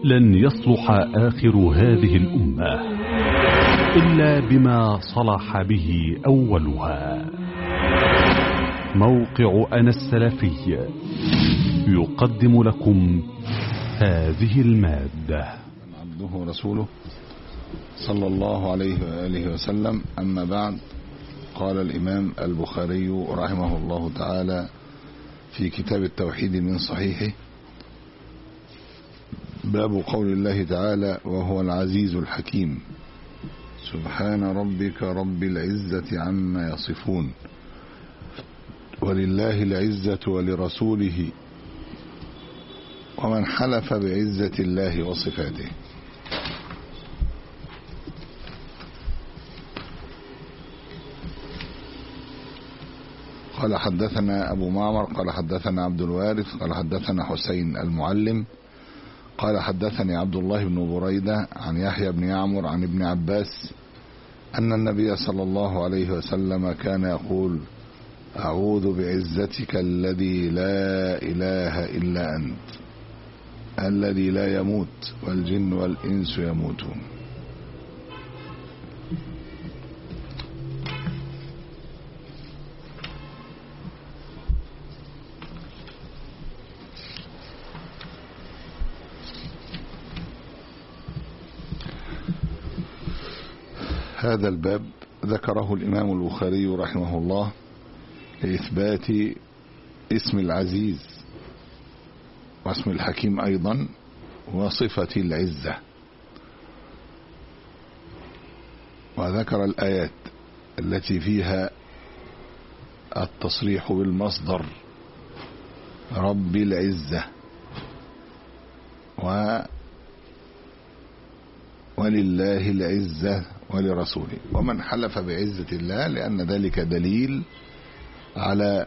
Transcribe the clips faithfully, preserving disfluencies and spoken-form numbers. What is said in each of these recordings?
لن يصلح آخر هذه الأمة إلا بما صلح به أولها. موقع أنا السلفي يقدم لكم هذه المادة. عبده ورسوله صلى الله عليه وآله وسلم. أما بعد، قال الإمام البخاري رحمه الله تعالى في كتاب التوحيد من صحيحه: باب قول الله تعالى: وهو العزيز الحكيم. سبحان ربك رب العزة عما يصفون، ولله العزة ولرسوله، ومن حلف بعزة الله وصفاته. قال حدثنا أبو معمر قال حدثنا عبد الوارث قال حدثنا حسين المعلم قال حدثني عبد الله بن بريدة عن يحيى بن يعمر عن ابن عباس أن النبي صلى الله عليه وسلم كان يقول: أعوذ بعزتك الذي لا إله إلا أنت الذي لا يموت والجن والإنس يموتون. هذا الباب ذكره الإمام البخاري رحمه الله لإثبات اسم العزيز واسم الحكيم أيضا وصفة العزة، وذكر الآيات التي فيها التصريح بالمصدر رب العزة و ولله العزة ولرسوله، ومن حلف بعزة الله، لأن ذلك دليل على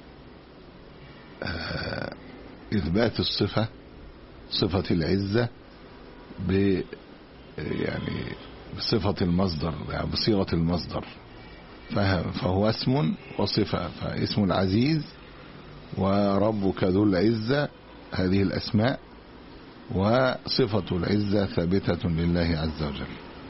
إثبات الصفة صفة العزة ب يعني بصفة المصدر، يعني بصيغة المصدر، فهو اسم وصفة. فاسم العزيز وربك ذو العزة هذه الأسماء، وصفة العزة ثابتة لله عز وجل.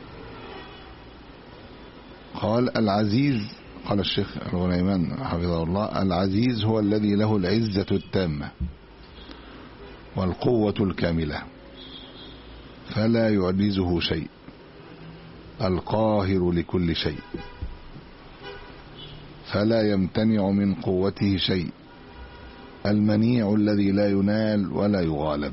قال: العزيز، قال الشيخ الغنيمان حفظه الله: العزيز هو الذي له العزة التامة والقوة الكاملة فلا يعجزه شيء، القاهر لكل شيء فلا يمتنع من قوته شيء، المنيع الذي لا ينال ولا يغالب.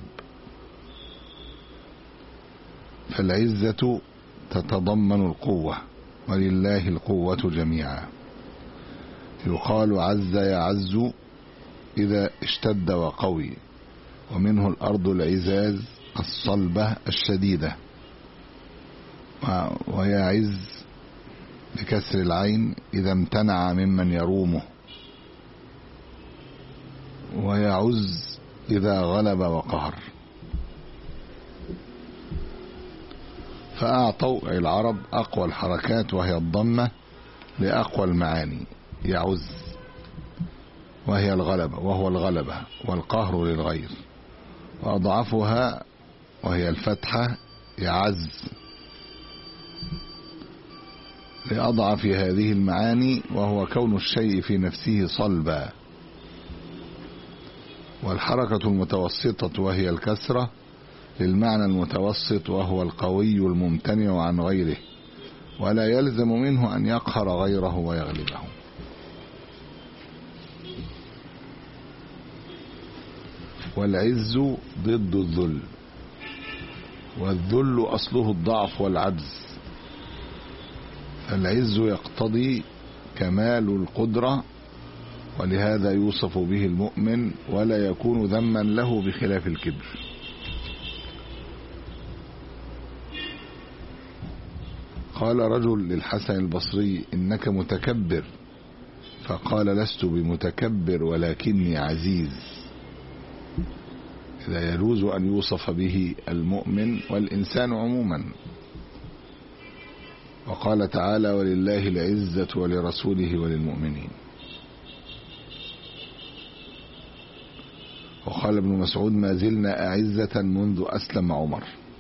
فالعزة تتضمن القوة، ولله القوة جميعا. يقال عز يعز إذا اشتد وقوي، ومنه الأرض العزاز الصلبة الشديدة، ويعز بكسر العين إذا امتنع ممن يرومه، ويعز إذا غلب وقهر. فأعطوا العرب أقوى الحركات وهي الضمة لأقوى المعاني، يعز وهي الغلبة وهو الغلبة والقهر للغير، وأضعفها وهي الفتحة يعز لأضعف هذه المعاني، وهو كون الشيء في نفسه صلبا. والحركة المتوسطة وهي الكسرة للمعنى المتوسط، وهو القوي الممتنع عن غيره، ولا يلزم منه أن يقهر غيره ويغلبه. والعز ضد الذل، والذل أصله الضعف والعجز. العز يقتضي كمال القدرة، ولهذا يوصف به المؤمن ولا يكون ذما له بخلاف الكبر. قال رجل للحسن البصري: إنك متكبر. فقال: لست بمتكبر ولكني عزيز. إذا يجوز أن يوصف به المؤمن والإنسان عموما. وقال تعالى: ولله العزة ولرسوله وللمؤمنين. وقال ابن مسعود ما زلنا أعزة منذ أسلم عمر.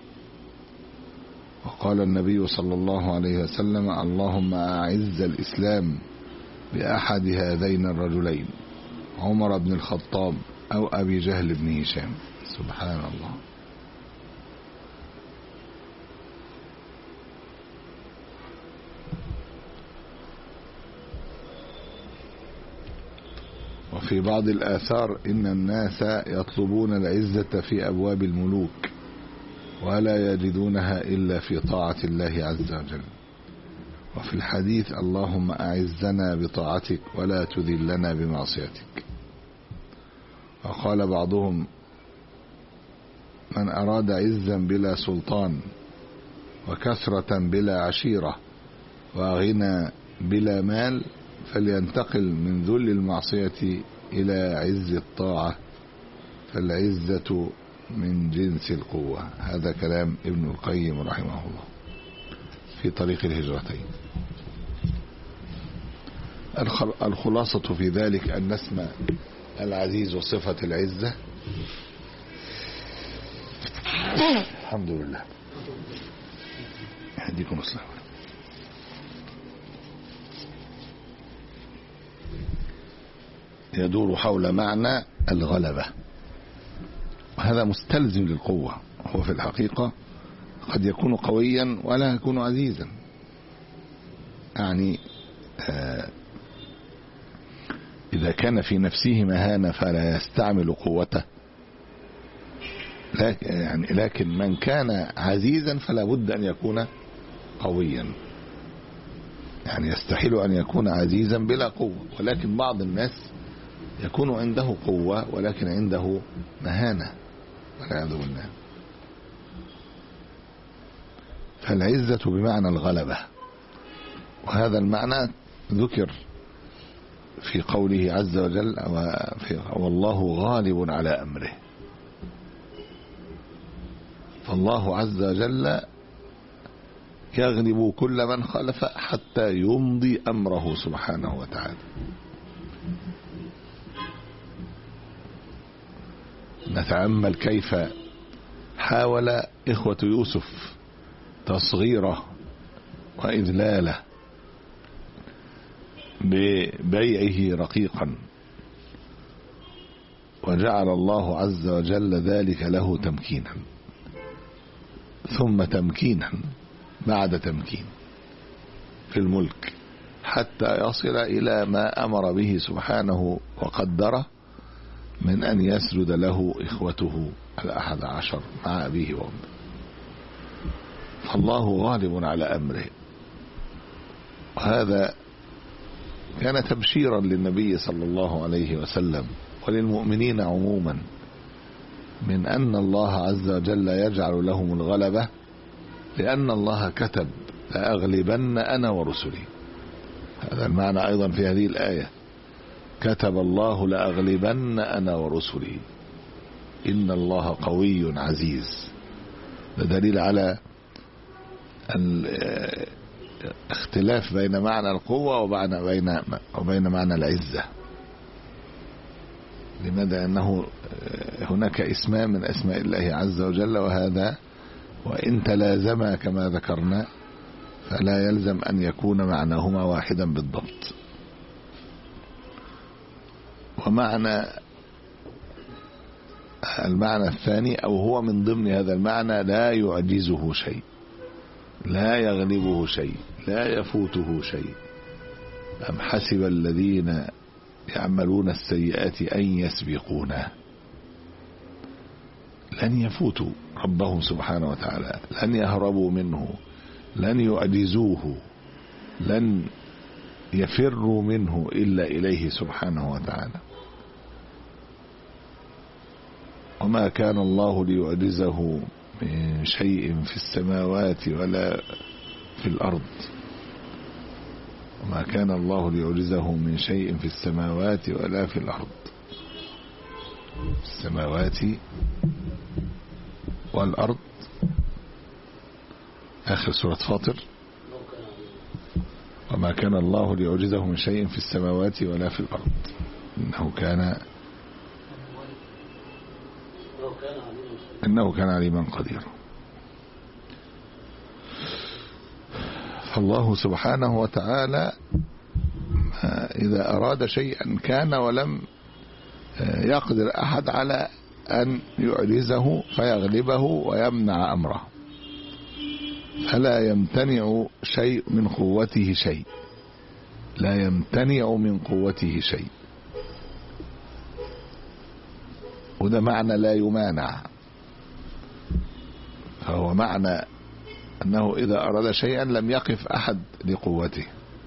وقال النبي صلى الله عليه وسلم اللهم أعز الإسلام بأحد هذين الرجلين عمر بن الخطاب أو أبي جهل بن هشام. سبحان الله. وفي بعض الآثار إن الناس يطلبون العزة في أبواب الملوك ولا يجدونها إلا في طاعة الله عز وجل. وفي الحديث اللهم أعزنا بطاعتك ولا تذلنا بمعصيتك. وقال بعضهم من أراد عزا بلا سلطان وكثرة بلا عشيرة وغنى بلا مال فلينتقل من ذل المعصية إلى عز الطاعة فالعزة من جنس القوة. هذا كلام ابن القيم رحمه الله في طريق الهجرتين. الخلاصة في ذلك أن اسم العزيز وصفة العزة الحمد لله يهديكم الصلاة يدور حول معنى الغلبة، وهذا مستلزم للقوة. هو في الحقيقة قد يكون قويا ولا يكون عزيزا، يعني آه إذا كان في نفسه مهانة فلا يستعمل قوته، لكن, يعني لكن من كان عزيزا فلا بد أن يكون قويا، يعني يستحيل أن يكون عزيزا بلا قوة. ولكن بعض الناس يكون عنده قوة ولكن عنده مهانة والعياذ بالله. فالعزة بمعنى الغلبة، وهذا المعنى ذكر في قوله عز وجل والله غالب على أمره. فالله عز وجل يغلب كل من خالف حتى يمضي أمره سبحانه وتعالى. نتأمل كيف حاول إخوة يوسف تصغيره وإذلاله ببيعه رقيقا، وجعل الله عز وجل ذلك له تمكينا ثم تمكينا بعد تمكين في الملك حتى يصل إلى ما أمر به سبحانه وقدره من أن يسجد له إخوته الأحد عشر مع أبيه وأمه. فالله غالب على أمره، وهذا كان تبشيرا للنبي صلى الله عليه وسلم وللمؤمنين عموما من أن الله عز وجل يجعل لهم الغلبة، لأن الله كتب لأغلبن أنا ورسلي. هذا المعنى أيضا في هذه الآية، كتب الله لأغلبن أنا ورسلي إن الله قوي عزيز. ده دليل على الاختلاف بين معنى القوة وبين وبين معنى العزة. لماذا؟ أنه هناك اسمان من أسماء الله عز وجل، وهذا وإن تلازما كما ذكرنا فلا يلزم أن يكون معناهما واحدا بالضبط. ومعنى المعنى الثاني أو هو من ضمن هذا المعنى لا يعجزه شيء، لا يغلبه شيء، لا يفوته شيء. أم حسب الذين يعملون السيئات أن يسبقونا. لن يفوتوا ربهم سبحانه وتعالى، لن يهربوا منه، لن يعجزوه، لن يفروا منه إلا إليه سبحانه وتعالى. وما كان الله ليعجزه من شيء في السماوات ولا في الأرض. وما كان الله ليعجزه من شيء في السماوات ولا في الأرض. السماوات والأرض آخر سورة فاطر. وما كان الله ليعجزه من شيء في السماوات ولا في الأرض إنه كان إنه كان عليما قديرا. فالله سبحانه وتعالى إذا أراد شيئا كان، ولم يقدر أحد على أن يعجزه فيغلبه ويمنع أمره، فلا يمتنع شيء من قوته شيء، لا يمتنع من قوته شيء، وده معنى لا يمانع. فهو معنى أنه إذا أراد شيئا لم يقف أحد لقوته.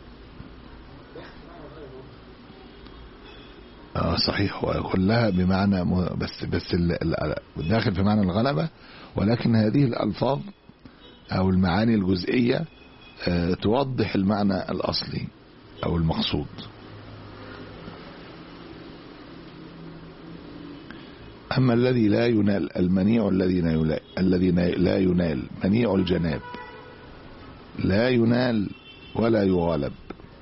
آه صحيح، وكلها بمعنى بس بس داخل في معنى الغلبة، ولكن هذه الألفاظ أو المعاني الجزئية آه توضح المعنى الأصلي أو المقصود. أما الذي لا ينال، المنيع الذي الذي لا ينال، منيع الجناب لا ينال ولا يغالب.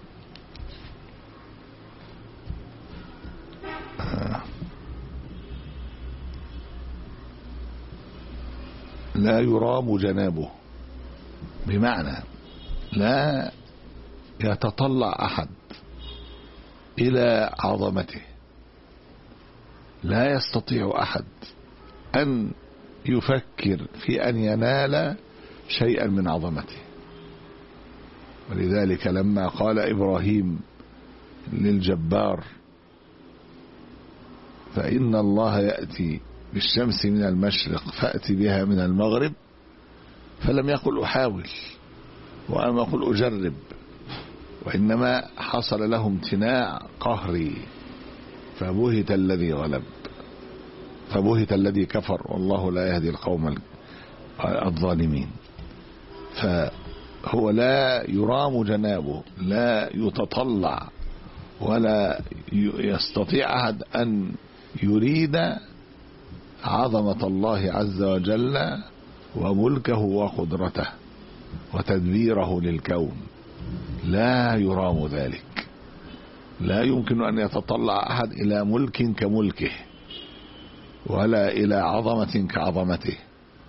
لا يرام جنابه، بمعنى لا يتطلع أحد إلى عظمته، لا يستطيع أحد أن يفكر في أن ينال شيئا من عظمته. ولذلك لما قال إبراهيم للجبار فإن الله يأتي بالشمس من المشرق فأتي بها من المغرب، فلم يقل أحاول وأنا أقول أجرب، وإنما حصل له امتناع قهري، فبهت الذي غلب، فبهت الذي كفر، والله لا يهدي القوم الظالمين. فهو لا يرام جنابه، لا يتطلع ولا يستطيع أحد أن يريد عظمة الله عز وجل وملكه وقدرته وتدبيره للكون، لا يرام ذلك. لا يمكن أن يتطلع أحد إلى ملك كملكه ولا إلى عظمة كعظمته.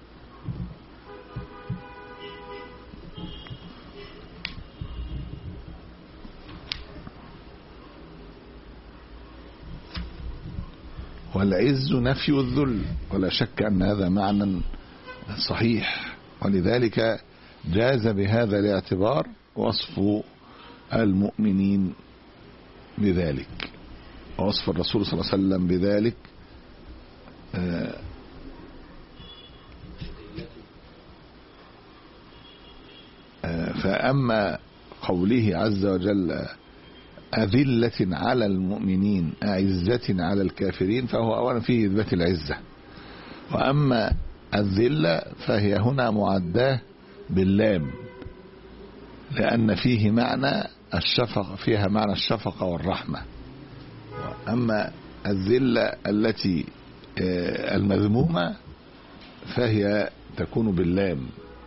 والعز نفي الذل، ولا شك أن هذا معنى صحيح، ولذلك جاز بهذا الاعتبار وصف المؤمنين بذلك، ووصف الرسول صلى الله عليه وسلم بذلك. فأما قوله عز وجل أذلة على المؤمنين أعزة على الكافرين، فهو أولا فيه إثبات العزة، وأما الذلة فهي هنا معداه باللام، لأن فيه معنى الشفقة، فيها معنى الشفقة والرحمة. أما الذلة التي المذمومة فهي تكون باللام،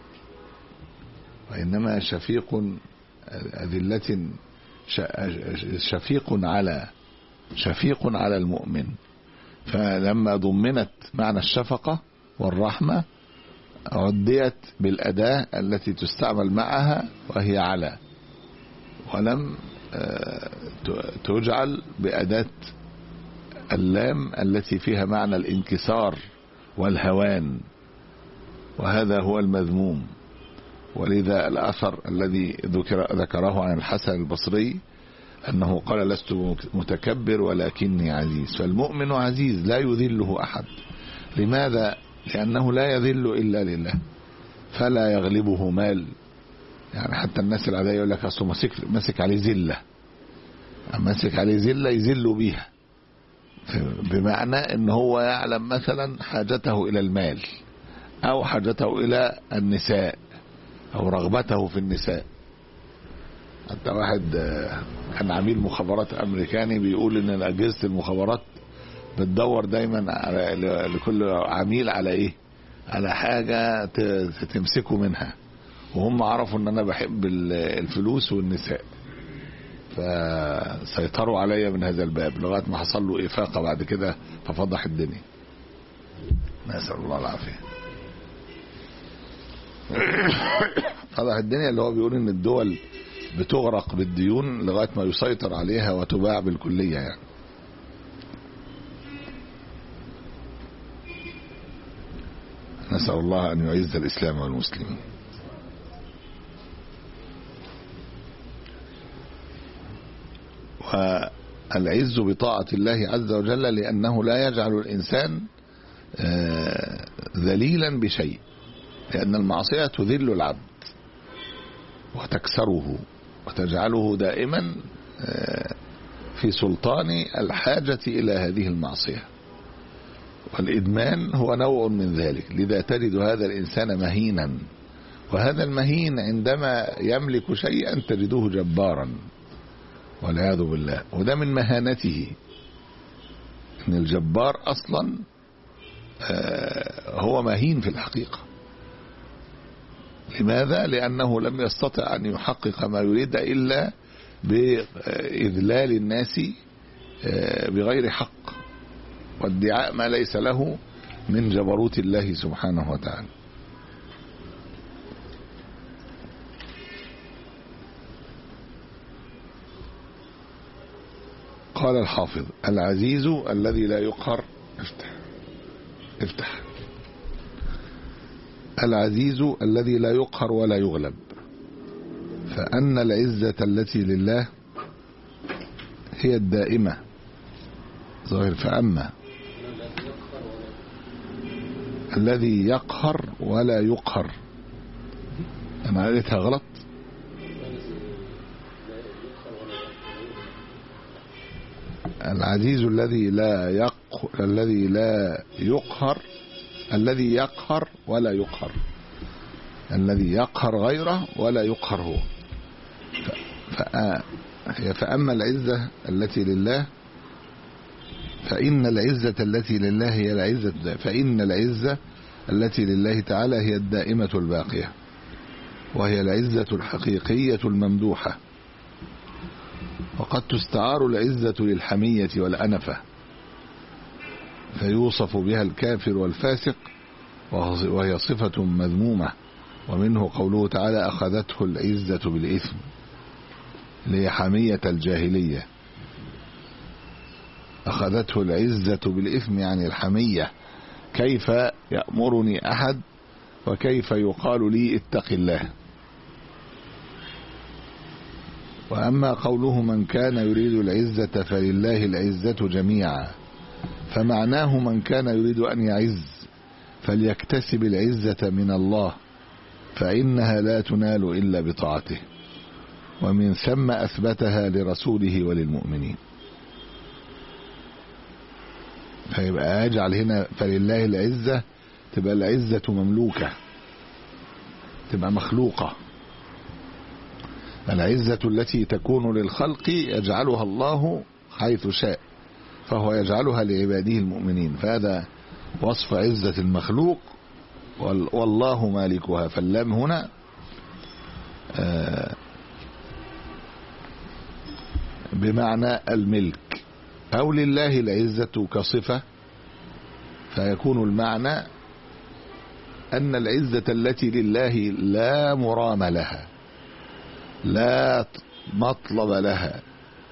وإنما شفيق أذلة شفيق على شفيق على المؤمن، فلما ضمنت معنى الشفقة والرحمة عديت بالأداة التي تستعمل معها وهي على، ولم تجعل بأداة اللام التي فيها معنى الانكسار والهوان، وهذا هو المذموم. ولذا الأثر الذي ذكر ذكره عن الحسن البصري أنه قال لست متكبر ولكني عزيز. فالمؤمن عزيز لا يذله أحد. لماذا؟ لأنه لا يذل إلا لله، فلا يغلبه مال. يعني حتى الناس العادية يقول لك أصله مسك عليه زلة، مسك عليه زلة يذل بيها، بمعنى أن هو يعلم مثلا حاجته إلى المال أو حاجته إلى النساء أو رغبته في النساء. حتى واحد كان عميل مخابرات أمريكاني بيقول إن أجهزة المخابرات بتدور دايما على لكل عميل على إيه، على حاجة تمسكه منها، وهم عرفوا إن أنا بحب الفلوس والنساء، فسيطروا عليا من هذا الباب لغاية ما حصل له إفاقة بعد كده ففضح الدنيا. نسأل الله العافية. صلاح الدنيا اللي هو بيقول ان الدول بتغرق بالديون لغاية ما يسيطر عليها وتباع بالكلية يعني. نسأل الله أن يعز الإسلام والمسلمين. والعز بطاعة الله عز وجل لأنه لا يجعل الإنسان ذليلا بشيء، لأن المعصية تذل العبد وتكسره وتجعله دائما في سلطان الحاجة إلى هذه المعصية، والإدمان هو نوع من ذلك. لذا تجد هذا الإنسان مهينا، وهذا المهين عندما يملك شيئا تجده جبارا والعياذ بالله، وده من مهانته. إن الجبار أصلا هو مهين في الحقيقة. لماذا؟ لأنه لم يستطع أن يحقق ما يريد إلا بإذلال الناس بغير حق وادعاء ما ليس له من جبروت الله سبحانه وتعالى. قال الحافظ: العزيز الذي لا يقهر. افتح افتح العزيز الذي لا يقهر ولا يغلب، فأن العزة التي لله هي الدائمة. ظاهر فأما الذي يقهر ولا يقهر، أنا قريتها غلط. العزيز الذي لا يق الذي لا يقهر الذي يقهر ولا يقهر، الذي يقهر غيره ولا يقهر هو. فأما العزة التي لله فإن العزة التي لله هي العزة فإن العزة التي لله تعالى هي الدائمة الباقية، وهي العزة الحقيقية الممدوحة. وقد تستعار العزة للحمية والأنفة، فيوصف بها الكافر والفاسق، وهي صفة مذمومة. ومنه قوله تعالى: أخذته العزة بالإثم، اللي هي حمية الجاهلية. أخذته العزة بالإثم يعني الحمية، كيف يأمرني أحد وكيف يقال لي اتق الله. وأما قوله: من كان يريد العزة فلله العزة جميعا، فمعناه من كان يريد أن يعز فليكتسب العزة من الله، فإنها لا تنال إلا بطاعته، ومن ثم أثبتها لرسوله وللمؤمنين. فيبقى أجعل هنا فلله العزة، تبقى العزة مملوكة، تبقى مخلوقة. العزة التي تكون للخلق يجعلها الله حيث شاء، فهو يجعلها لعباده المؤمنين. فهذا وصف عزة المخلوق، والله مالكها. فاللام هنا بمعنى الملك، أو لله العزة كصفة، فيكون المعنى أن العزة التي لله لا مرام لها، لا مطلب لها.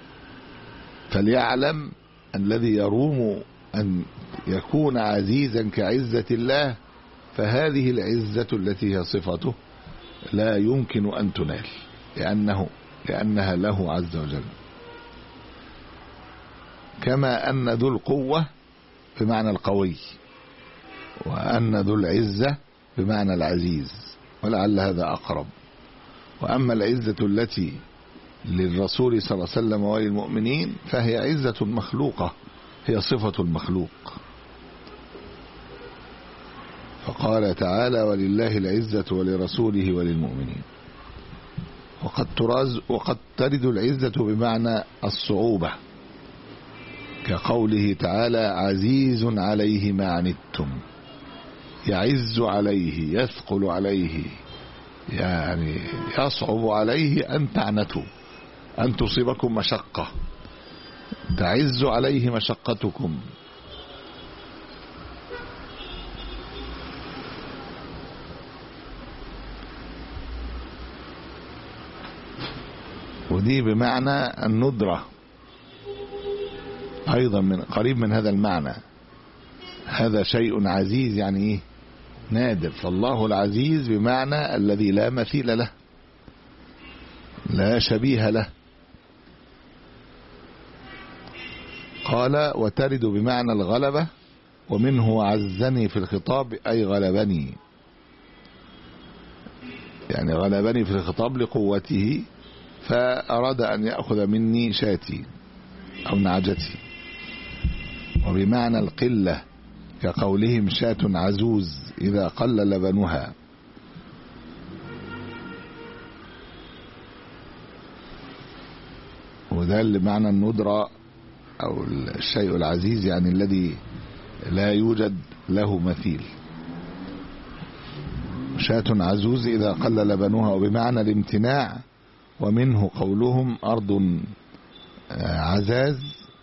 فليعلم الذي يروم أن يكون عزيزا كعزة الله، فهذه العزة التي هي صفته لا يمكن أن تنال، لأنه لأنها له عز وجل. كما أن ذو القوة بمعنى القوي، وأن ذو العزة بمعنى العزيز، ولعل هذا أقرب. وأما العزة التي للرسول صلى الله عليه وسلم وللمؤمنين فهي عزة مخلوقة، هي صفة المخلوق. فقال تعالى: ولله العزة ولرسوله وللمؤمنين. وقد تراز وقد ترد العزة بمعنى الصعوبة، كقوله تعالى: عزيز عليه ما عنتم، يعز عليه، يثقل عليه، يعني يصعب عليه أن تعنتوا، أن تصيبكم مشقة، تعز عليه مشقتكم. ودي بمعنى الندرة أيضا من قريب من هذا المعنى. هذا شيء عزيز يعني إيه؟ نادر. فالله العزيز بمعنى الذي لا مثيل له، لا شبيه له. قال وترد بمعنى الغلبة، ومنه عزني في الخطاب أي غلبني، يعني غلبني في الخطاب لقوته، فأراد أن يأخذ مني شاتي أو نعجتي. وبمعنى القلة كقولهم شاة عزوز إذا قل لبنها. وده اللي معنى الندرة أو الشيء العزيز، يعني الذي لا يوجد له مثيل. شاة عزوز إذا قل لبنها. وبمعنى الامتناع، ومنه قولهم أرض عزاز،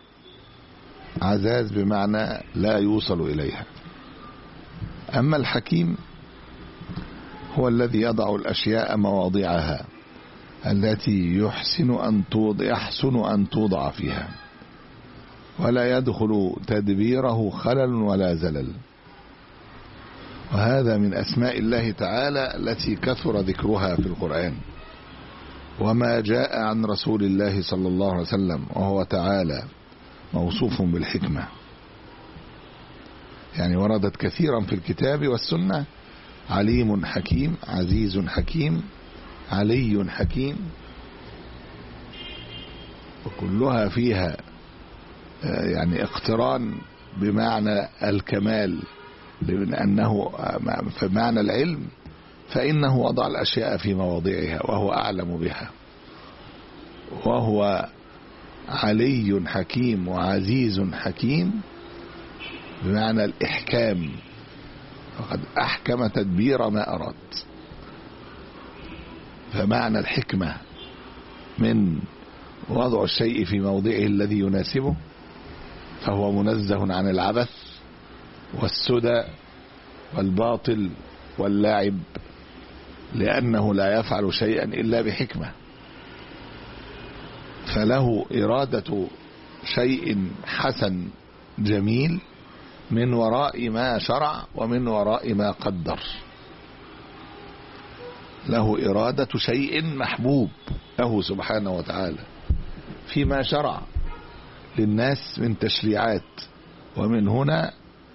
عزاز بمعنى لا يوصل إليها. أما الحكيم هو الذي يضع الأشياء مواضعها التي يحسن أن توضع يحسن أن توضع فيها، ولا يدخل تدبيره خلل ولا زلل. وهذا من أسماء الله تعالى التي كثر ذكرها في القرآن. وما جاء عن رسول الله صلى الله عليه وسلم وهو تعالى موصوف بالحكمة، يعني وردت كثيرا في الكتاب والسنة: عليم حكيم، عزيز حكيم، علي حكيم، وكلها فيها يعني اقتران بمعنى الكمال، لأنه في معنى العلم فإنه وضع الأشياء في مواضعها وهو أعلم بها. وهو علي حكيم وعزيز حكيم بمعنى الإحكام، فقد أحكم تدبير ما أراد. فمعنى الحكمة من وضع الشيء في موضعه الذي يناسبه، فهو منزه عن العبث والسدى والباطل واللاعب، لأنه لا يفعل شيئا إلا بحكمة. فله إرادة شيء حسن جميل من وراء ما شرع ومن وراء ما قدر. له إرادة شيء محبوب له سبحانه وتعالى فيما شرع للناس من تشريعات. ومن هنا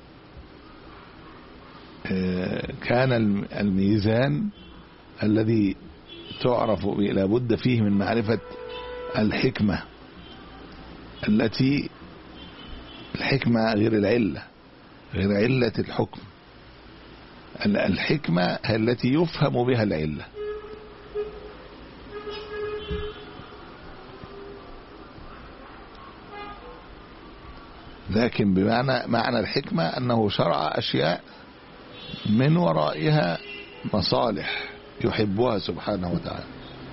كان الميزان الذي تعرف لابد فيه من معرفة الحكمة، التي الحكمة غير العلة، غير علة الحكم. الحكمة هي التي يفهم بها العلة. لكن بمعنى معنى الحكمة أنه شرع أشياء من ورائها مصالح يحبها سبحانه وتعالى.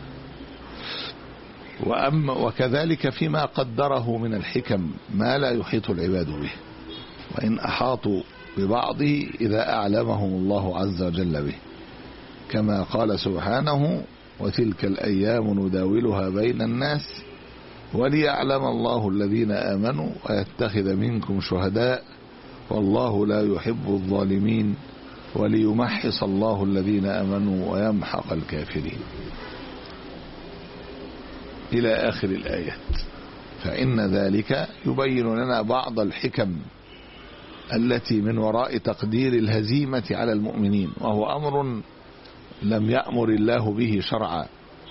وأما وكذلك فيما قدره من الحكم ما لا يحيط العباد به، وإن أحاطوا ببعضه إذا أعلمهم الله عز وجل به، كما قال سبحانه: وتلك الأيام نداولها بين الناس وليعلم الله الذين آمنوا ويتخذ منكم شهداء والله لا يحب الظالمين وليمحص الله الذين آمنوا ويمحق الكافرين، إلى آخر الآيات. فإن ذلك يبين لنا بعض الحكم التي من وراء تقدير الهزيمة على المؤمنين، وهو أمر لم يأمر الله به شرعا.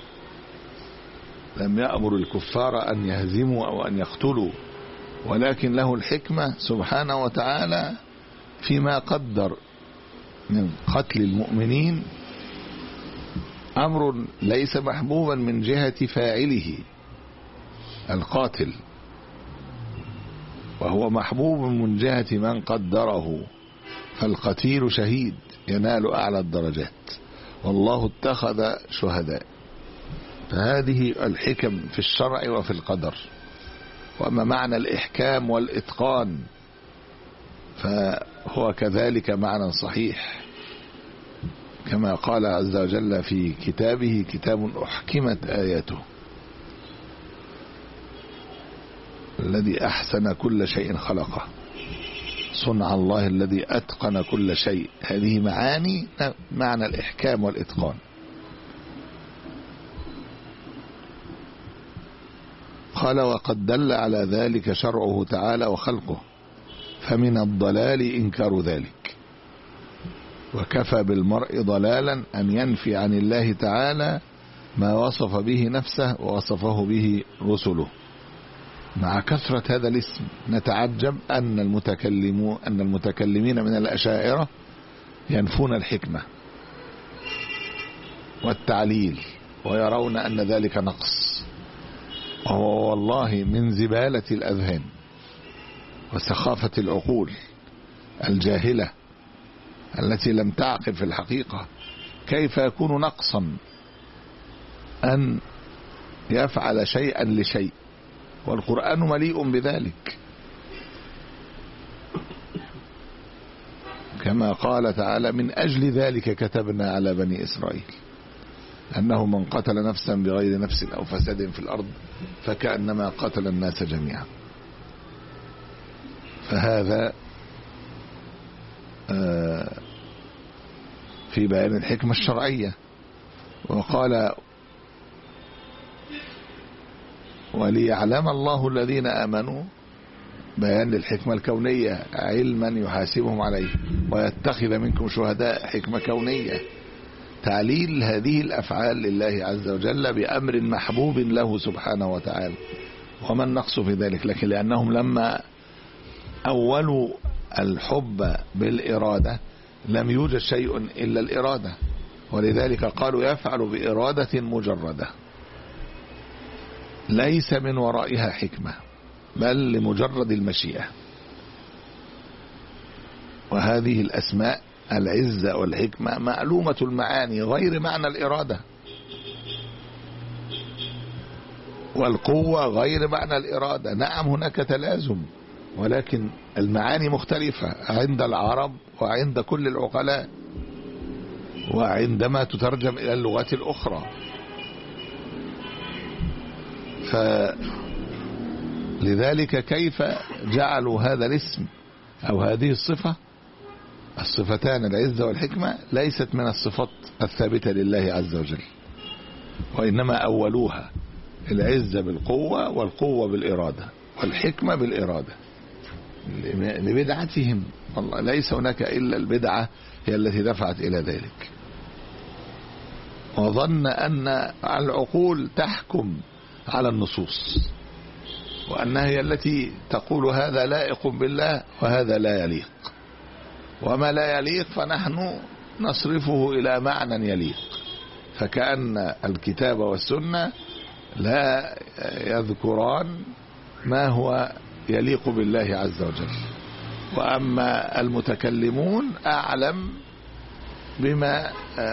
لم يأمر الكفار أن يهزموا أو أن يقتلوا، ولكن له الحكمة سبحانه وتعالى فيما قدر من قتل المؤمنين، أمر ليس محبوبا من جهة فاعله القاتل، وهو محبوب من جهة من قدره. فالقتيل شهيد ينال أعلى الدرجات، والله اتخذ شهداء. فهذه الحكم في الشرع وفي القدر. وأما معنى الإحكام والإتقان فهو كذلك معنى صحيح، كما قال عز وجل في كتابه: كتاب أحكمت آياته الذي أحسن كل شيء خلقه، صنع الله الذي أتقن كل شيء. هذه معاني معنى الإحكام والإتقان. قال وقد دل على ذلك شرعه تعالى وخلقه، فمن الضلال إنكار ذلك، وكفى بالمرء ضلالا أن ينفي عن الله تعالى ما وصف به نفسه ووصفه به رسله. مع كثرة هذا الاسم نتعجب أن المتكلمون أن المتكلمين من الأشاعرة ينفون الحكمة والتعليل ويرون أن ذلك نقص، وهو والله من زبالة الأذهان وسخافة العقول الجاهلة التي لم تعقل في الحقيقة. كيف يكون نقصا أن يفعل شيئا لشيء، والقرآن مليء بذلك، كما قال تعالى من أجل ذلك كتبنا على بني إسرائيل أنه من قتل نفسا بغير نفس أو فساد في الأرض فكأنما قتل الناس جميعا. فهذا في بيان الحكمة الشرعية. وقال وليعلم الله الذين آمنوا، بيان للحكمة الكونية، علما يحاسبهم عليه، ويتخذ منكم شهداء، حكمة كونية، تعليل هذه الأفعال لله عز وجل بأمر محبوب له سبحانه وتعالى. وما النقص في ذلك؟ لكن لأنهم لما أولوا الحب بالإرادة لم يوجد شيء إلا الإرادة، ولذلك قالوا يفعل بإرادة مجردة ليس من ورائها حكمة، بل لمجرد المشيئة. وهذه الأسماء العزة والحكمة معلومة المعاني غير معنى الإرادة، والقوة غير معنى الإرادة. نعم هناك تلازم، ولكن المعاني مختلفة عند العرب وعند كل العقلاء وعندما تترجم إلى اللغات الأخرى. فلذلك كيف جعلوا هذا الاسم أو هذه الصفة، الصفتان العزة والحكمة، ليست من الصفات الثابتة لله عز وجل، وإنما أولوها العزة بالقوة والقوة بالإرادة والحكمة بالإرادة لبدعتهم. والله ليس هناك إلا البدعة هي التي دفعت إلى ذلك، وظن أن العقول تحكم على النصوص، وأنها هي التي تقول هذا لائق بالله وهذا لا يليق، وما لا يليق فنحن نصرفه إلى معنى يليق. فكأن الكتاب والسنة لا يذكران ما هو يليق بالله عز وجل، وأما المتكلمون أعلم بما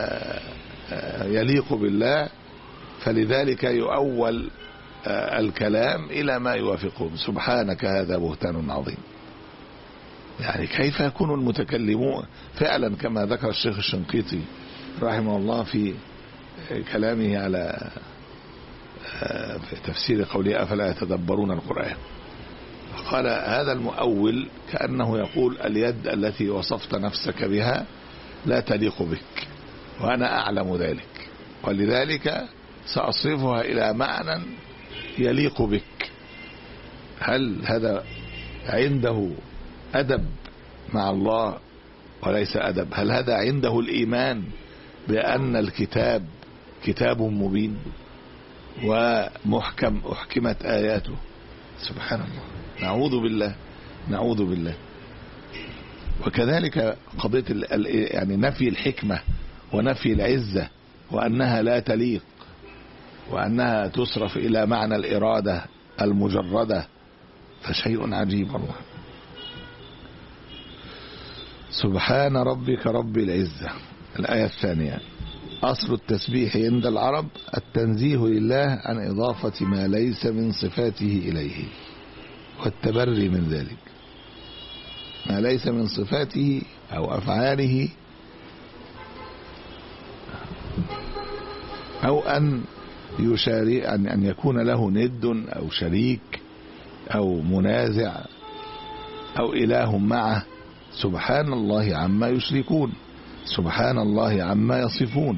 يليق بالله، فلذلك يؤول الكلام إلى ما يوافقون. سبحانك هذا بهتان عظيم. يعني كيف يكون المتكلمون فعلا كما ذكر الشيخ الشنقيطي رحمه الله في كلامه على في تفسير قوله أفلا يتدبرون القرآن، قال هذا المؤول كأنه يقول اليد التي وصفت نفسك بها لا تليق بك وأنا أعلم ذلك، ولذلك سأصرفها إلى معنى يليق بك. هل هذا عنده أدب مع الله وليس أدب؟ هل هذا عنده الإيمان بأن الكتاب كتاب مبين ومحكم أحكمت آياته؟ سبحان الله، نعوذ بالله نعوذ بالله. وكذلك قضية يعني نفي الحكمة ونفي العزة وأنها لا تليق وأنها تصرف إلى معنى الإرادة المجردة، فشيء عجيب الله. سبحان ربك رب العزة. الآية الثانية، أصل التسبيح عند العرب التنزيه لله عن إضافة ما ليس من صفاته إليه والتبري من ذلك. ما ليس من صفاته أو أفعاله، أو أن يشارك أن أن يكون له ند أو شريك أو منازع أو إله معه. سبحان الله عما يشركون، سبحان الله عما يصفون.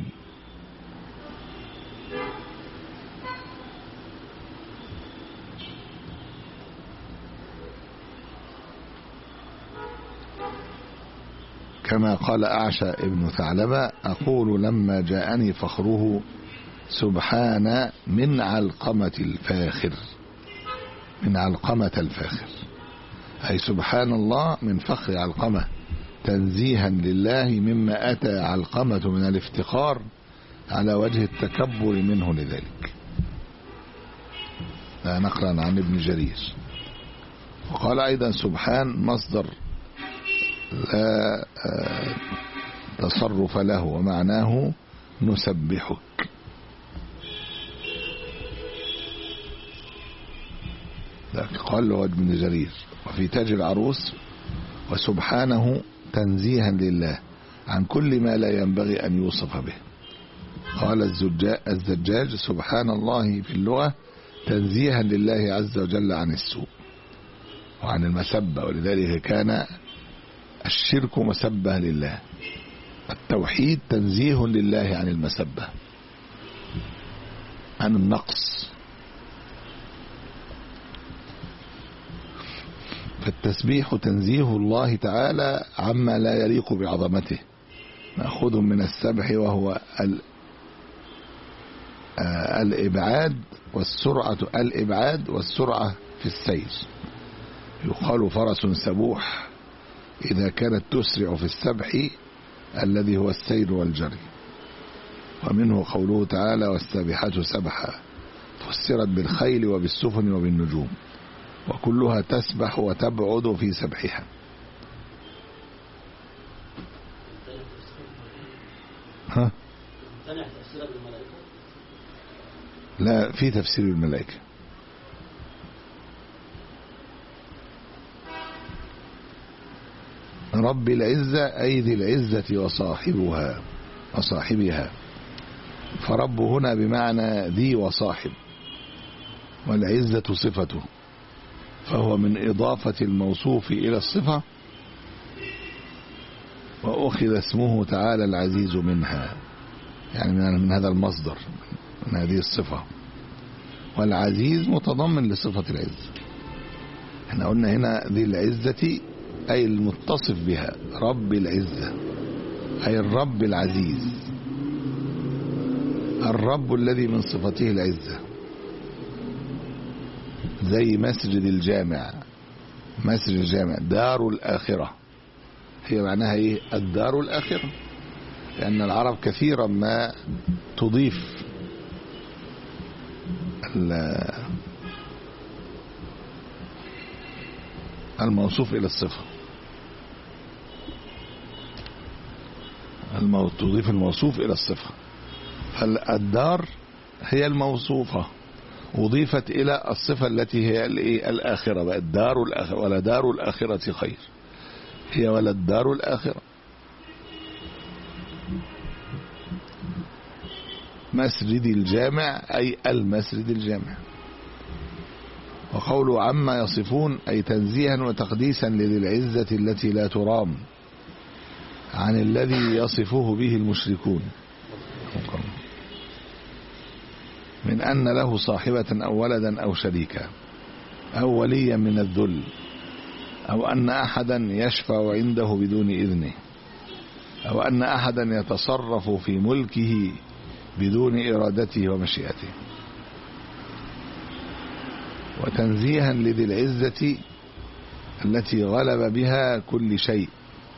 كما قال أعشى ابن ثعلبة: أقول لما جاءني فخره سبحان من علقمة الفاخر، من علقمة الفاخر، أي سبحان الله من فخر علقمة، تنزيها لله مما أتى علقمة من الافتقار على وجه التكبر منه لذلك. لا نقلا عن ابن جرير. وقال أيضا: سبحان مصدر لا تصرف له، ومعناه نسبحك. ذلك قال له ابن جرير. وفي تاج العروس: وسبحانه تنزيها لله عن كل ما لا ينبغي أن يوصف به. قال الزجاج: سبحان الله في اللغة تنزيها لله عز وجل عن السوء وعن المسبة، ولذلك كان الشرك مسبة لله، التوحيد تنزيه لله عن المسبة، عن النقص. فالتسبيح تنزيه الله تعالى عما لا يليق بعظمته، مأخوذ من السبح، وهو الإبعاد والسرعة، الإبعاد والسرعة في السير. يقال فرس سبوح إذا كانت تسرع في السبح الذي هو السير والجري. ومنه قوله تعالى: والسابحات سبحا، فسرت بالخيل وبالسفن وبالنجوم، وكلها تسبح وتبعد في سبحها. ها؟ لا، في تفسير الملائكة. رب العزة أي ذي العزة وصاحبها وصاحبها، فرب هنا بمعنى ذي وصاحب، والعزة صفته، فهو من إضافة الموصوف إلى الصفة، وأخذ اسمه تعالى العزيز منها، يعني من هذا المصدر، من هذه الصفة. والعزيز متضمن لصفة العزة. احنا قلنا هنا ذي العزة أي المتصف بها، رب العزة أي الرب العزيز، الرب الذي من صفته العزة. زي مسجد الجامع، مسجد الجامع دار الآخرة، هي معناها ايه؟ الدار الآخرة، لأن العرب كثيرا ما تضيف الموصوف إلى الصفة، تضيف الموصوف إلى الصفة. فالدار هي الموصوفة أضيفت إلى الصفة التي هي الآخرة، بقت دار الآخرة، ولا دار الآخرة خير، هي ولا الدار الآخرة. مسجد الجامع أي المسجد الجامع. وقوله عما يصفون أي تنزيها وتقديسا لذي العزة التي لا ترام عن الذي يصفه به المشركون من أن له صاحبة أو ولدا أو شريكا أو وليا من الذل، أو أن أحدا يشفع عنده بدون إذنه، أو أن أحدا يتصرف في ملكه بدون إرادته ومشيئته. وتنزيها لذي العزة التي غلب بها كل شيء،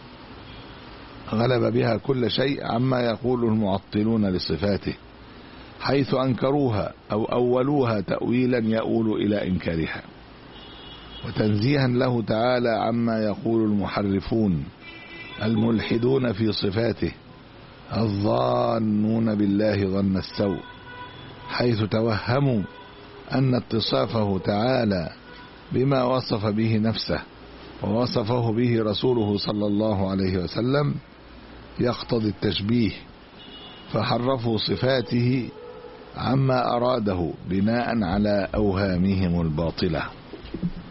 غلب بها كل شيء عما يقوله المعطلون لصفاته، حيث أنكروها أو أولوها تأويلا يؤول إلى إنكارها. وتنزيها له تعالى عما يقول المحرفون الملحدون في صفاته الظانون بالله ظن السوء، حيث توهموا أن اتصافه تعالى بما وصف به نفسه ووصفه به رسوله صلى الله عليه وسلم يقتضي التشبيه، فحرفوا صفاته عما أراده بناء على أوهامهم الباطلة.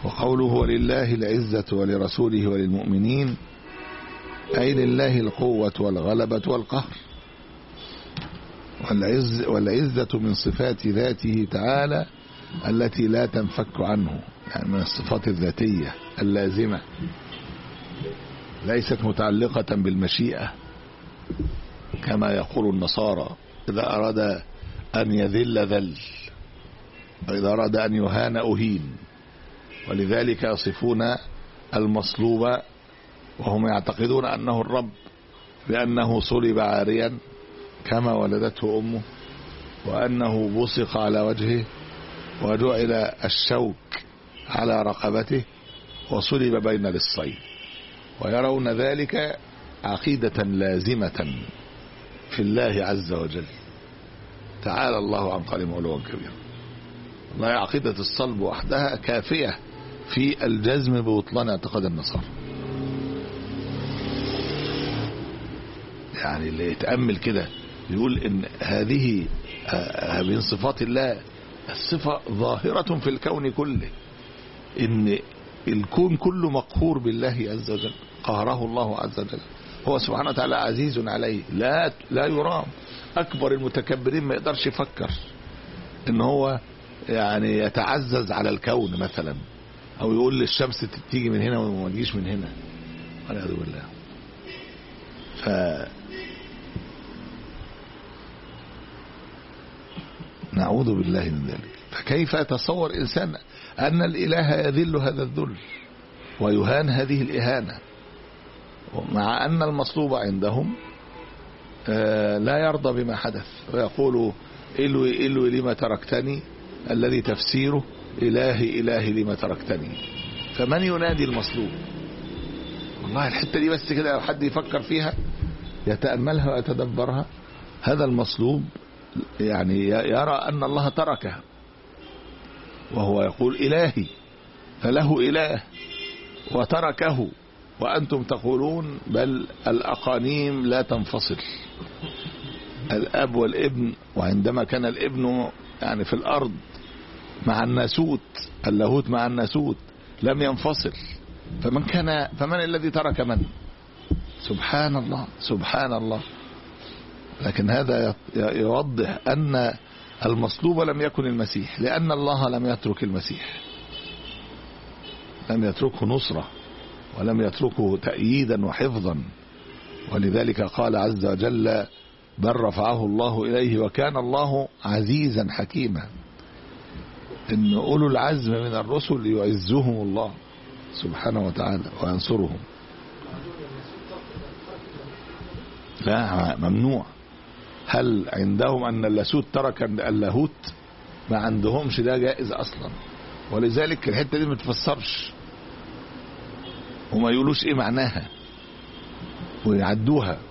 وقوله ولله العزة ولرسوله وللمؤمنين أي لله القوة والغلبة والقهر. والعز والعزة من صفات ذاته تعالى التي لا تنفك عنه، يعني من الصفات الذاتية اللازمة ليست متعلقة بالمشيئة كما يقول النصارى، إذا أراد أن يذل ذل، وإذا أراد أن يهان أهين. ولذلك يصفون المصلوب وهم يعتقدون أنه الرب بأنه صلب عاريا كما ولدته أمه، وأنه بصق على وجهه وجعل الشوك على رقبته وصلب بين للصين، ويرون ذلك عقيدة لازمة في الله عز وجل. تعالى الله عن قال علوا كبيرا. والله عقيدة الصلب وحدها كافية في الجزم ببطلان اعتقاد النصارى. يعني اللي يتأمل كده يقول ان هذه من صفات الله الصفة ظاهرة في الكون كله، ان الكون كله مقهور بالله عز وجل، قهره الله عز وجل. هو سبحانه وتعالى عزيز عليه لا لا يرام. اكبر المتكبرين ما يقدرش يفكر ان هو يعني يتعزز على الكون مثلا، او يقول للشمس تيجي من هنا وما تجيش من هنا، والعياذ بالله. ف نعوذ بالله من ذلك. فكيف يتصور إنسان أن الإله يذل هذا الذل ويهان هذه الإهانة، مع أن المصلوب عندهم لا يرضى بما حدث ويقول إلوي إلوي لما تركتني، الذي تفسيره إلهي إلهي لما تركتني. فمن ينادي المصلوب؟ والله الحتة دي بس كده لو حد يفكر فيها يتأملها ويتدبرها، هذا المصلوب يعني يرى أن الله تركه وهو يقول إلهي، فله إله وتركه، وأنتم تقولون بل الأقانيم لا تنفصل، الأب والابن. وعندما كان الابن يعني في الأرض مع الناسوت، اللاهوت مع الناسوت لم ينفصل، فمن كان فمن الذي ترك من؟ سبحان الله سبحان الله. لكن هذا يوضح أن المصلوب لم يكن المسيح، لأن الله لم يترك المسيح، لم يتركه نصرة ولم يتركه تأييدا وحفظا. ولذلك قال عز وجل بل رفعه الله إليه وكان الله عزيزا حكيما. إن أولو العزم من الرسل يعزهم الله سبحانه وتعالى وينصرهم. لا ممنوع. هل عندهم أن اللاسوت ترك اللاهوت؟ ما عندهمش، ده جائز أصلا. ولذلك الحتة دي ما تفسرش وما يقولوش إيه معناها ويعدوها.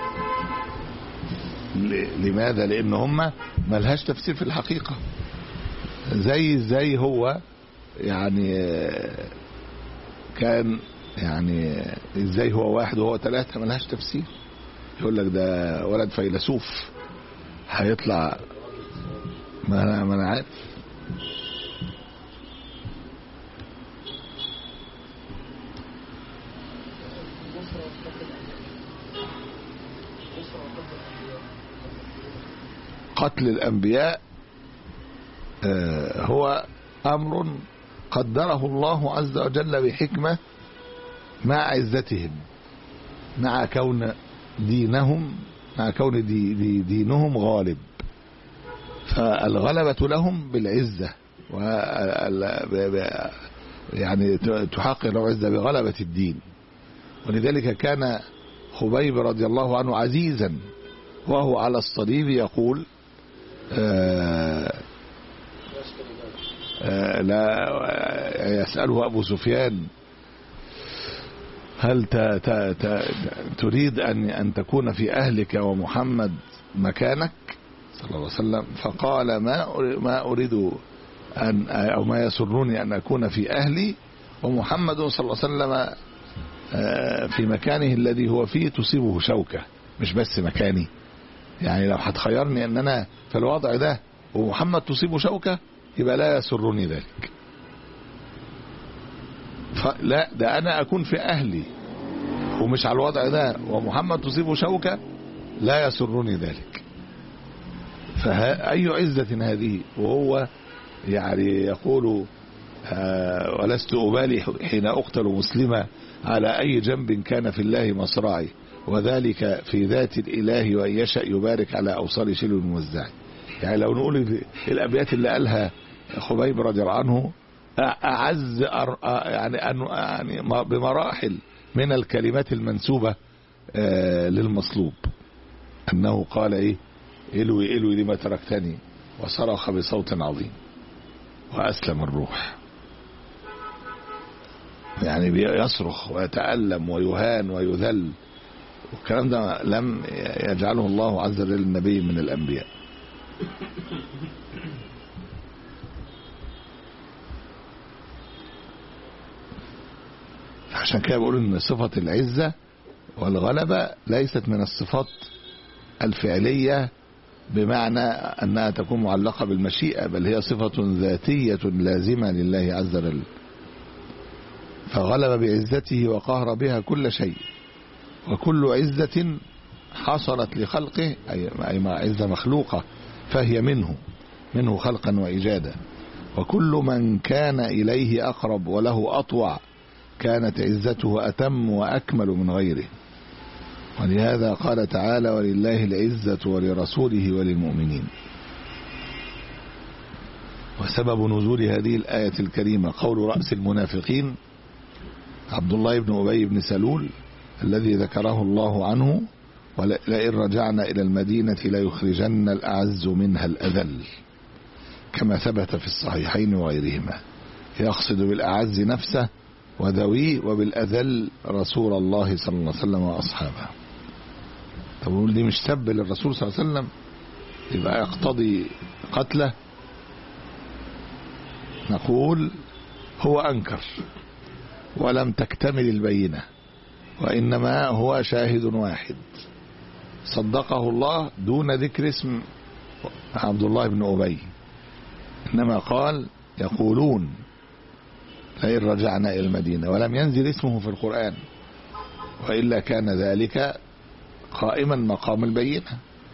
لماذا؟ لأن هم ملهاش تفسير في الحقيقة. زي زي هو يعني كان يعني ازاي هو واحد وهو ثلاثة، ملهاش تفسير. يقول لك ده ولد فيلسوف هيطلع، ما انا ما انا عارف. قتل الأنبياء هو أمر قدره الله عز وجل بحكمة مع عزتهم، مع كون دينهم مع كون دي دي دينهم غالب، فالغلبة لهم بالعزة، و يعني تحقق له عزة بغلبة الدين. ولذلك كان خبيب رضي الله عنه عزيزا وهو على الصليب يقول آآ آآ لا يسأله أبو سفيان هل ت ت ت تريد أن أن تكون في أهلك ومحمد مكانك صلى الله عليه وسلم؟ فقال ما ما أريد أن أو ما يسرني أن أكون في أهلي ومحمد صلى الله عليه وسلم في مكانه الذي هو فيه تصيبه شوكة. مش بس مكاني، يعني لو هتخيرني أن أنا في الوضع ده ومحمد تصيبه شوكة يبقى لا يسرني ذلك. لا ده أنا أكون في أهلي ومش على الوضع ده ومحمد تصيبه شوكة لا يسرني ذلك. فأي عزة هذه؟ وهو يعني يقول آه ولست أبالي حين أقتل مسلما على أي جنب كان في الله مصراعي وذلك في ذات الإله وإن يشأ يبارك على أوصال شلو الموزع. يعني لو نقول الأبيات اللي قالها خبيب رضي الله عنه أعز يعني يعني بمراحل من الكلمات المنسوبة آه للمصلوب، أنه قال إيه إلوي إلوي لما تركتني وصرخ بصوت عظيم وأسلم الروح. يعني يصرخ ويتألم ويهان ويذل، والكلام ده لم يجعله الله عز وجل النبي من الأنبياء. عشان كده بقول ان صفة العزة والغلبة ليست من الصفات الفعلية بمعنى أنها تكون معلقة بالمشيئة، بل هي صفة ذاتية لازمة لله عز وجل. فغلب بعزته وقهر بها كل شيء، وكل عزة حصلت لخلقه أي ما عزة مخلوقة فهي منه منه خلقا وإيجادا، وكل من كان إليه أقرب وله أطوع كانت عزته أتم وأكمل من غيره. ولهذا قال تعالى ولله العزة ولرسوله وللمؤمنين. وسبب نزول هذه الآية الكريمة قول رأس المنافقين عبد الله بن أبي بن سلول الذي ذكره الله عنه ولئن رجعنا إلى المدينة ليخرجن الأعز منها الأذل، كما ثبت في الصحيحين وغيرهما، يقصد بالأعز نفسه وذويه وبالأذل رسول الله صلى الله عليه وسلم وأصحابه. طب دي مش سب للرسول صلى الله عليه وسلم يبقى يقتضي قتله؟ نقول هو أنكر ولم تكتمل البينة، وإنما هو شاهد واحد صدقه الله دون ذكر اسم عبد الله بن أبي، إنما قال يقولون لئن رجعنا إلى المدينة، ولم ينزل اسمه في القرآن، وإلا كان ذلك قائما مقام البينة.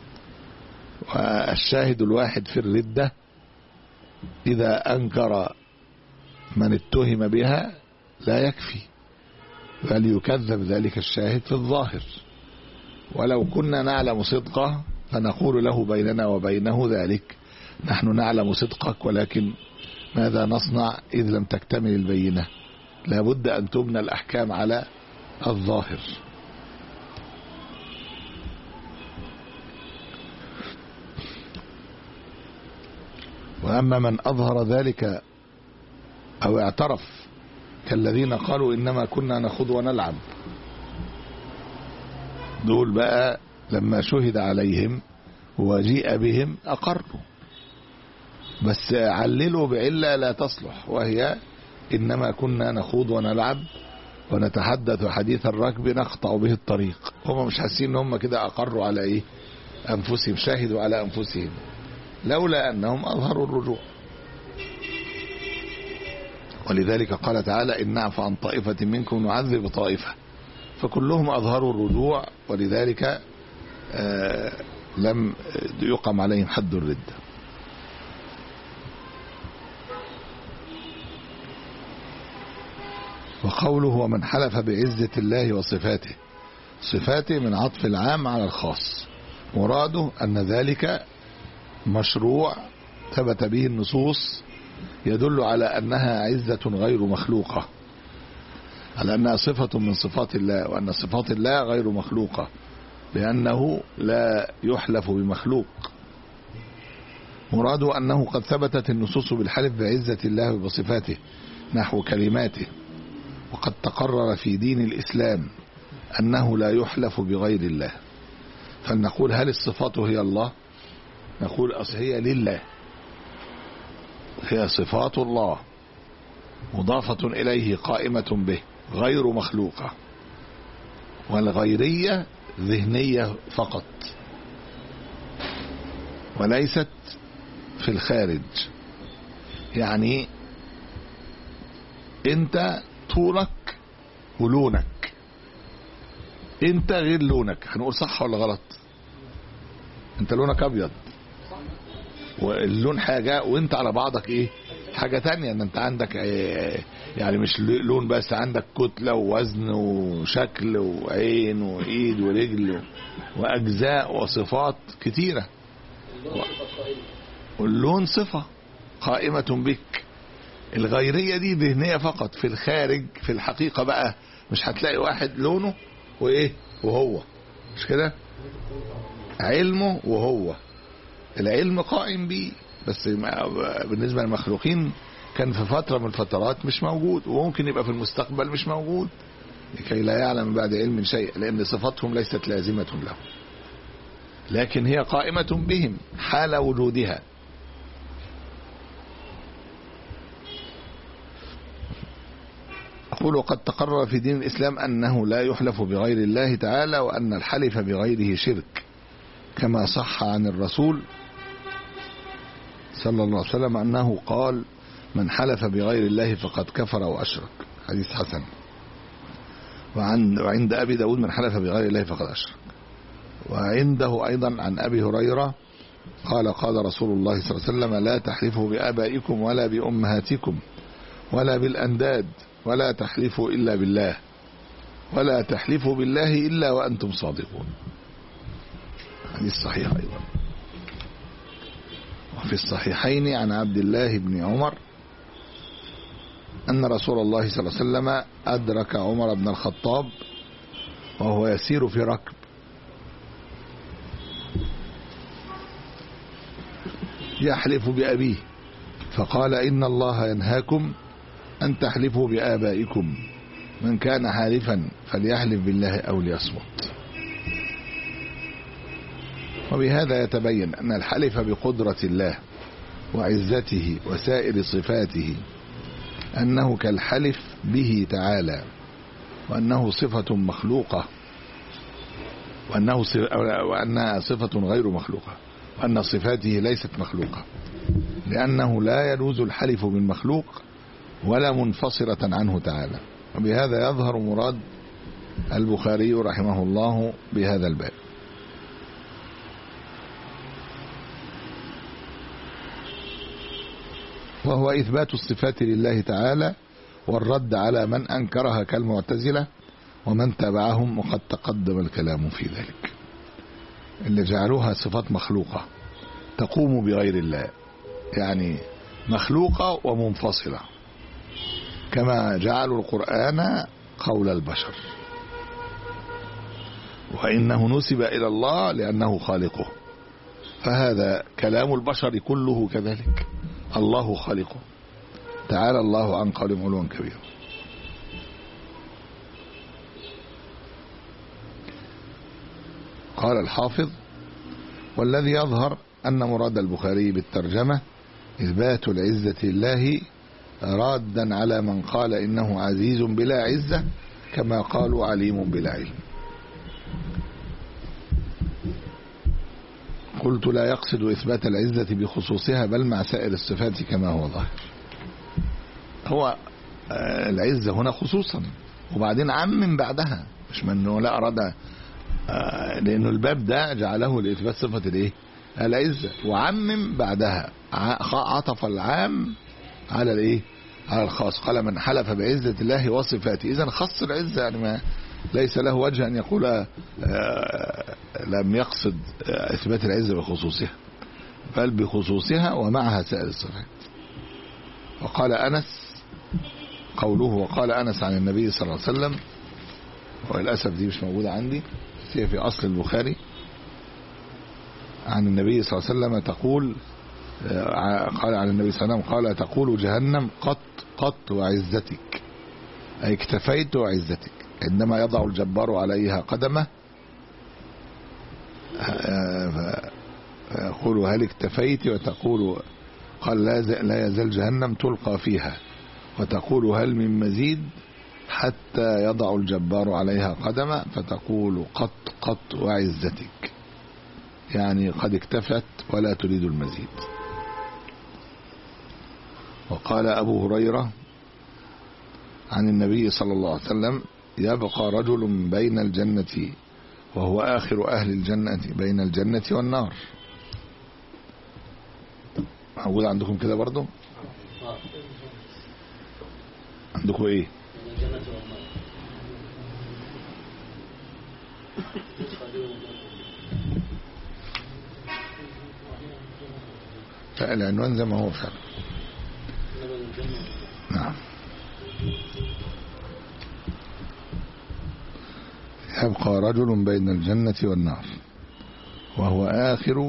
والشاهد الواحد في الردة إذا أنكر من اتهم بها لا يكفي، بل يكذب ذلك الشاهد في الظاهر. ولو كنا نعلم صدقه فنقول له بيننا وبينه ذلك، نحن نعلم صدقك ولكن ماذا نصنع إذ لم تكتمل البينة؟ لابد أن تبنى الأحكام على الظاهر. وأما من أظهر ذلك أو اعترف كالذين قالوا إنما كنا نخوض ونلعب، دول بقى لما شهد عليهم وجيء بهم أقروا، بس عللوا بعلة لا تصلح، وهي إنما كنا نخوض ونلعب ونتحدث حديث الركب نقطع به الطريق. هم مش حاسين ان هم كده أقروا على إيه أنفسهم، شاهدوا على أنفسهم، لولا أنهم أظهروا الرجوع. ولذلك قال تعالى إن نعفو عن طائفة منكم نعذب طائفة، فكلهم أظهروا الرجوع، ولذلك آه لم يقم عليهم حد الردة. وقوله ومن حلف بعزة الله وصفاته، صفاته من عطف العام على الخاص، مراده أن ذلك مشروع ثبت به النصوص يدل على أنها عزة غير مخلوقة، على أنها صفة من صفات الله، وأن صفات الله غير مخلوقة لأنه لا يحلف بمخلوق. مراده أنه قد ثبتت النصوص بالحلف بعزة الله وبصفاته نحو كلماته، وقد تقرر في دين الإسلام أنه لا يحلف بغير الله. فلنقول هل الصفات هي الله؟ نقول أصل هي لله، هي صفات الله مضافة إليه قائمة به غير مخلوقة، والغيرية ذهنية فقط وليست في الخارج. يعني انت طولك ولونك، انت غير لونك، هنقول صح ولا غلط؟ انت لونك ابيض واللون حاجة وانت على بعضك ايه حاجة تانية، ان انت عندك ايه يعني مش لون بس، عندك كتلة ووزن وشكل وعين وايد ورجل واجزاء وصفات كتيرة. واللون صفة قائمة بك. الغيرية دي ذهنية فقط، في الخارج في الحقيقة بقى مش هتلاقي واحد لونه وايه وهو مش كده، علمه وهو العلم قائم بيه، بس بالنسبة للمخلوقين كان في فترة من الفترات مش موجود، وممكن يبقى في المستقبل مش موجود، لكي لا يعلم بعد علم شيء، لأن صفاتهم ليست لازمة له، لكن هي قائمة بهم حال وجودها. أقول قد تقرر في دين الإسلام أنه لا يحلف بغير الله تعالى، وأن الحلف بغيره شرك، كما صح عن الرسول صلى الله عليه وسلم أنه قال: من حلف بغير الله فقد كفر وأشرك، حديث حسن. وعند, وعند أبي داود: من حلف بغير الله فقد أشرك. وعنده أيضا عن أبي هريرة قال: قال رسول الله صلى الله عليه وسلم: لا تحلفوا بآبائكم ولا بأمهاتكم ولا بالأنداد، ولا تحلفوا إلا بالله، ولا تحلفوا بالله إلا وأنتم صادقون. حديث صحيح أيضا. وفي الصحيحين عن عبد الله بن عمر أن رسول الله صلى الله عليه وسلم أدرك عمر بن الخطاب وهو يسير في ركب، يحلف بأبيه، فقال: إن الله ينهاكم أن تحلفوا بآبائكم، من كان حالفا فليحلف بالله أو ليصمت. وبهذا يتبين أن الحلف بقدرة الله وعزته وسائر صفاته أنه كالحلف به تعالى، وأنه صفة مخلوقة، وأنه وأنها صفة غير مخلوقة، وأن صفاته ليست مخلوقة، لأنه لا يجوز الحلف بالمخلوق ولا منفصلة عنه تعالى. وبهذا يظهر مراد البخاري رحمه الله بهذا الباب. وهو إثبات الصفات لله تعالى والرد على من أنكرها كالمعتزلة ومن تبعهم، وقد تقدم الكلام في ذلك. اللي جعلوها صفات مخلوقة تقوم بغير الله، يعني مخلوقة ومنفصلة، كما جعلوا القرآن قول البشر، وإنه نسب إلى الله لأنه خالقه، فهذا كلام البشر كله كذلك، الله خالقه، تعالى الله عن قول علوا كبيرا. قال الحافظ: والذي يظهر أن مراد البخاري بالترجمة إثبات العزة لله، رادا على من قال إنه عزيز بلا عزة، كما قالوا عليم بلا علم. قلت: لا يقصد إثبات العزة بخصوصها، بل مع سائر الصفات كما هو ظاهر. هو العزة هنا خصوصا، وبعدين عمم بعدها، مش منه لا أراد، لأنه الباب ده جعله لإثبات صفة الإيه؟ العزة، وعمم بعدها، عطف العام على الإيه؟ على الخاص. قال: من حلف بعزة الله وصفاته، إذن خص العزة، يعني ما ليس له وجه أن يقول لم يقصد إثبات العزة بخصوصها، بل بخصوصها ومعها سائر الصفات. وقال أنس، قوله وقال أنس عن النبي صلى الله عليه وسلم، وللأسف دي مش موجودة عندي، هي في أصل البخاري، عن النبي صلى الله عليه وسلم تقول، قال عن النبي صلى الله عليه وسلم قال: تقول جهنم قط قط وعزتك، أي اكتفيت وعزتك، عندما يضع الجبار عليها قدمه فيقول: هل اكتفيت؟ وتقول، قال: لا يزال جهنم تلقى فيها، وتقول: هل من مزيد؟ حتى يضع الجبار عليها قدمه فتقول: قط قط وعزتك، يعني قد اكتفت ولا تريد المزيد. وقال أبو هريرة عن النبي صلى الله عليه وسلم: يبقى رجل بين الجنة وهو آخر أهل الجنة، بين الجنة والنار. موجود عندكم كده برضو؟ عندكم ايه؟ فالعنوان زي ما هو فعلا. نعم. يبقى رجل بين الجنة والنار وهو آخر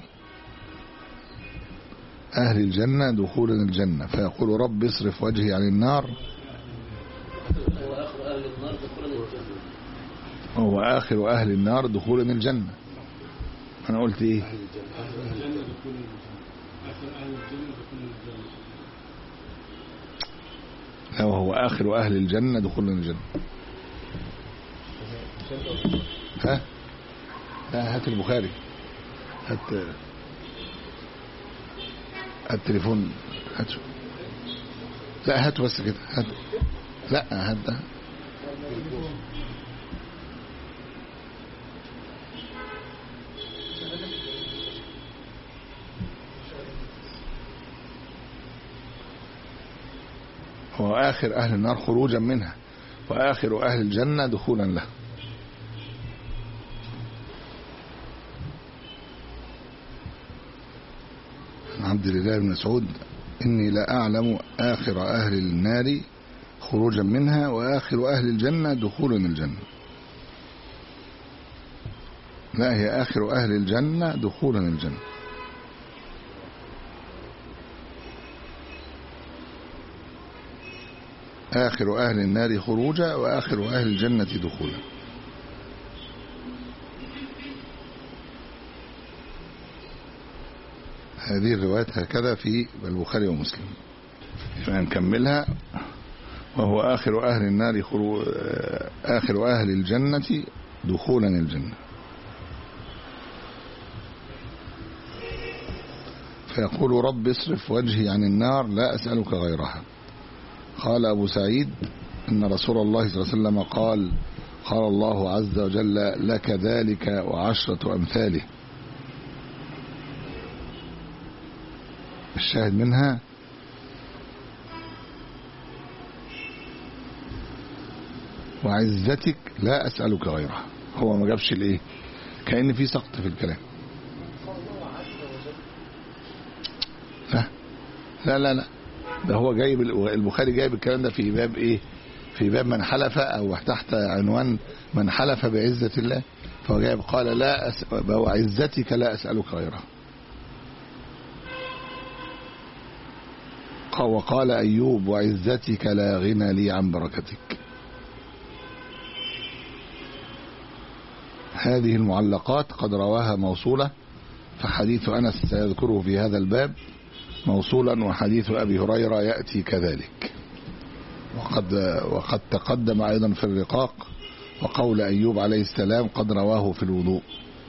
أهل الجنة دخولا الجنة، فيقول: رب اصرف وجهي عن النار. وهو آخر أهل النار دخولا الجنة. أنا قلت إيه؟ لا، وهو آخر أهل الجنة دخولا الجنة. ها؟ لا، هات البخاري، هات التليفون، هات. لا، هات بس كده، هات. لا، هات ده. هو آخر أهل النار خروجا منها وآخر أهل الجنة دخولا له. عبد الله بن مسعود: إني لا أعلم آخر أهل النار خروجا منها وآخر أهل الجنة دخولا الجنة. لا، هي آخر أهل الجنة دخولا الجنة. آخر أهل النار خروجا وآخر أهل الجنة دخولا. هذه الروايات هكذا في البخاري ومسلم. فنكملها: وهو آخر أهل النار خروج، آخر أهل الجنة دخولا الجنة. فيقول: رب اصرف وجهي عن النار لا أسألك غيرها. قال أبو سعيد: إن رسول الله صلى الله عليه وسلم قال: قال الله عز وجل: لك ذلك وعشرة أمثاله. الشاهد منها: وعزتك لا أسألك غيرها. هو ما جابش الايه، كأن في سقط في الكلام. لا لا لا لا، ده هو جايب، البخاري جايب الكلام ده في باب ايه، في باب من حلف، او تحت عنوان من حلف بعزة الله. فهو جايب قال: لا أس... وعزتك لا أسألك غيرها. وقال أيوب: وعزتك لا غنى لي عن بركتك. هذه المعلقات قد رواها موصولة، فحديث أنس سيذكره في هذا الباب موصولا، وحديث أبي هريرة يأتي كذلك. وقد, وقد تقدم أيضا في الرقاق، وقول أيوب عليه السلام قد رواه في الوضوء.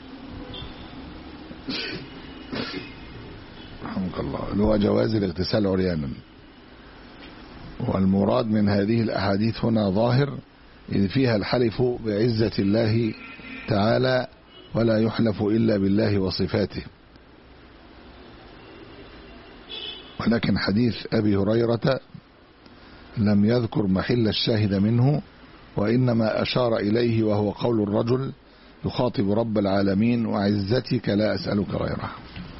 رحمك الله. اللي هو جواز الاغتسال عريانا. والمراد من هذه الأحاديث هنا ظاهر، إذ فيها الحلف بعزة الله تعالى، ولا يحلف إلا بالله وصفاته. ولكن حديث أبي هريرة لم يذكر محل الشاهد منه، وإنما أشار إليه، وهو قول الرجل يخاطب رب العالمين: وعزتك لا أسألك غيرها.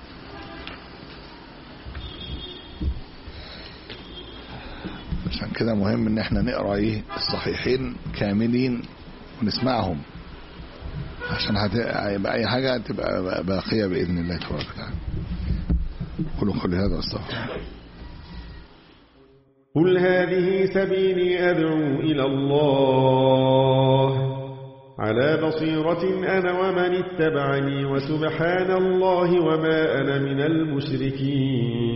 عشان كده مهم ان احنا نقرأ ايه الصحيحين كاملين ونسمعهم، عشان هيبقى اي حاجة تبقى باقية بإذن الله تبارك وتعالى. قولوا قولي هذا واستغفر. قل هذه سبيلي أدعو إلى الله على بصيرة أنا ومن اتبعني، وسبحان الله وما أنا من المشركين.